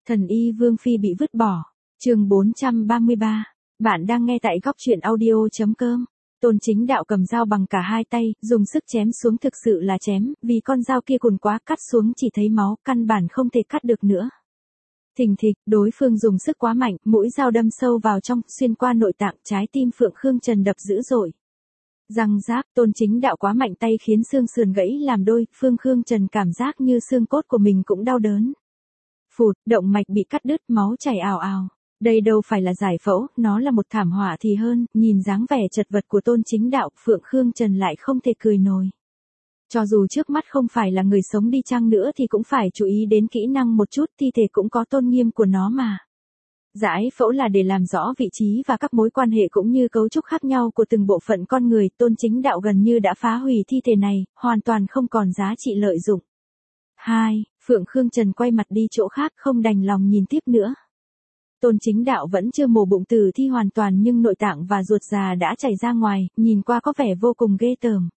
Thần y Vương Phi bị vứt bỏ. Chương 433. Bạn đang nghe tại góc truyện audio.com. Tôn Chính Đạo cầm dao bằng cả hai tay, dùng sức chém xuống, thực sự là chém, vì con dao kia cùn quá, cắt xuống chỉ thấy máu, căn bản không thể cắt được nữa. Thình thịch, đối phương dùng sức quá mạnh, mũi dao đâm sâu vào trong, xuyên qua nội tạng, trái tim Phượng Khương Trần đập dữ dội. Răng rác, Tôn Chính Đạo quá mạnh tay khiến xương sườn gãy làm đôi, Phương Khương Trần cảm giác như xương cốt của mình cũng đau đớn. Phụt, động mạch bị cắt đứt, máu chảy ào ào. Đây đâu phải là giải phẫu, nó là một thảm họa thì hơn, nhìn dáng vẻ chật vật của Tôn Chính Đạo, Phượng Khương Trần lại không thể cười nổi. Cho dù trước mắt không phải là người sống đi chăng nữa thì cũng phải chú ý đến kỹ năng một chút, thi thể cũng có tôn nghiêm của nó mà. Giải phẫu là để làm rõ vị trí và các mối quan hệ cũng như cấu trúc khác nhau của từng bộ phận con người, Tôn Chính Đạo gần như đã phá hủy thi thể này, hoàn toàn không còn giá trị lợi dụng. 2. Phượng Khương Trần quay mặt đi chỗ khác, không đành lòng nhìn tiếp nữa. Tôn Chính Đạo vẫn chưa mổ bụng tử thi hoàn toàn nhưng nội tạng và ruột già đã chảy ra ngoài, nhìn qua có vẻ vô cùng ghê tởm.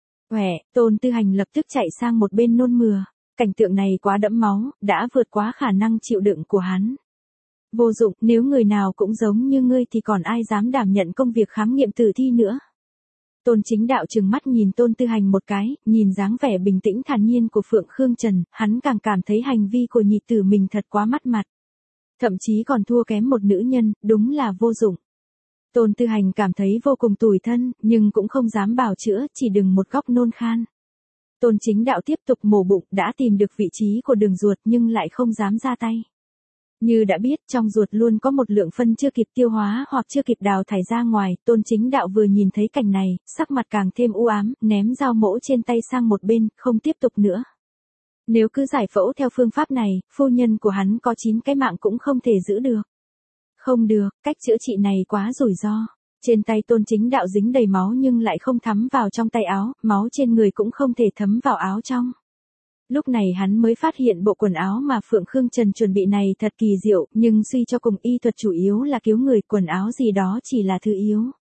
Tôn Tư Hành lập tức chạy sang một bên nôn mửa. Cảnh tượng này quá đẫm máu, đã vượt quá khả năng chịu đựng của hắn. Vô dụng, nếu người nào cũng giống như ngươi thì còn ai dám đảm nhận công việc khám nghiệm tử thi nữa. Tôn Chính Đạo trừng mắt nhìn Tôn Tư Hành một cái, nhìn dáng vẻ bình tĩnh thản nhiên của Phượng Khương Trần, hắn càng cảm thấy hành vi của nhị tử mình thật quá mất mặt. Thậm chí còn thua kém một nữ nhân, đúng là vô dụng. Tôn Tư Hành cảm thấy vô cùng tủi thân, nhưng cũng không dám bào chữa, chỉ đừng một góc nôn khan. Tôn Chính Đạo tiếp tục mổ bụng, đã tìm được vị trí của đường ruột nhưng lại không dám ra tay. Như đã biết, trong ruột luôn có một lượng phân chưa kịp tiêu hóa hoặc chưa kịp đào thải ra ngoài, Tôn Chính Đạo vừa nhìn thấy cảnh này, sắc mặt càng thêm u ám, ném dao mổ trên tay sang một bên, không tiếp tục nữa. Nếu cứ giải phẫu theo phương pháp này, phu nhân của hắn có 9 cái mạng cũng không thể giữ được. Không được, cách chữa trị này quá rủi ro. Trên tay Tôn Chính Đạo dính đầy máu nhưng lại không thấm vào trong tay áo, máu trên người cũng không thể thấm vào áo trong. Lúc này hắn mới phát hiện bộ quần áo mà Phượng Khương Trần chuẩn bị này thật kỳ diệu, nhưng suy cho cùng y thuật chủ yếu là cứu người, quần áo gì đó chỉ là thứ yếu.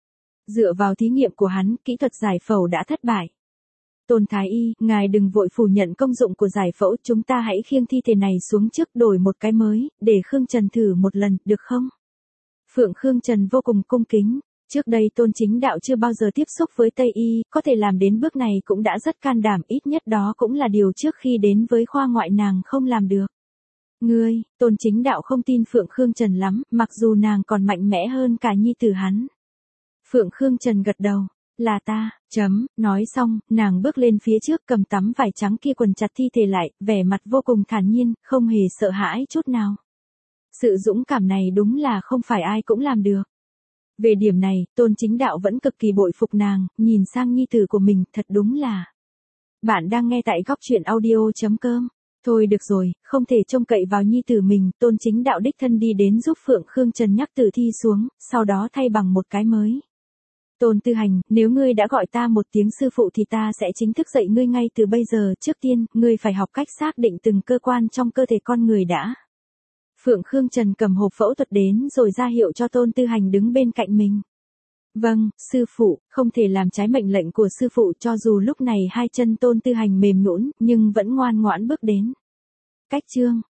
Dựa vào thí nghiệm của hắn, kỹ thuật giải phẫu đã thất bại. Tôn Thái Y, ngài đừng vội phủ nhận công dụng của giải phẫu, chúng ta hãy khiêng thi thể này xuống trước, đổi một cái mới, để Khương Trần thử một lần, được không? Phượng Khương Trần vô cùng cung kính. Trước đây Tôn Chính Đạo chưa bao giờ tiếp xúc với Tây Y, có thể làm đến bước này cũng đã rất can đảm, ít nhất đó cũng là điều trước khi đến với khoa ngoại nàng không làm được. Ngươi, Tôn Chính Đạo không tin Phượng Khương Trần lắm, mặc dù nàng còn mạnh mẽ hơn cả nhi tử hắn. Phượng Khương Trần gật đầu, là ta, nói xong, nàng bước lên phía trước cầm tấm vải trắng kia quần chặt thi thể lại, vẻ mặt vô cùng thản nhiên, không hề sợ hãi chút nào. Sự dũng cảm này đúng là không phải ai cũng làm được. Về điểm này, Tôn Chính Đạo vẫn cực kỳ bội phục nàng, nhìn sang nhi tử của mình, thật đúng là. Bạn đang nghe tại góc truyện audio.com. Thôi được rồi, không thể trông cậy vào nhi tử mình, Tôn Chính Đạo đích thân đi đến giúp Phượng Khương Trần nhắc tử thi xuống, sau đó thay bằng một cái mới. Tôn Tư Hành, nếu ngươi đã gọi ta một tiếng sư phụ thì ta sẽ chính thức dạy ngươi ngay từ bây giờ, trước tiên, ngươi phải học cách xác định từng cơ quan trong cơ thể con người đã. Phượng Khương Trần cầm hộp phẫu thuật đến rồi ra hiệu cho Tôn Tư Hành đứng bên cạnh mình. Vâng, sư phụ, không thể làm trái mệnh lệnh của sư phụ, cho dù lúc này hai chân Tôn Tư Hành mềm nhũn nhưng vẫn ngoan ngoãn bước đến. Cách chương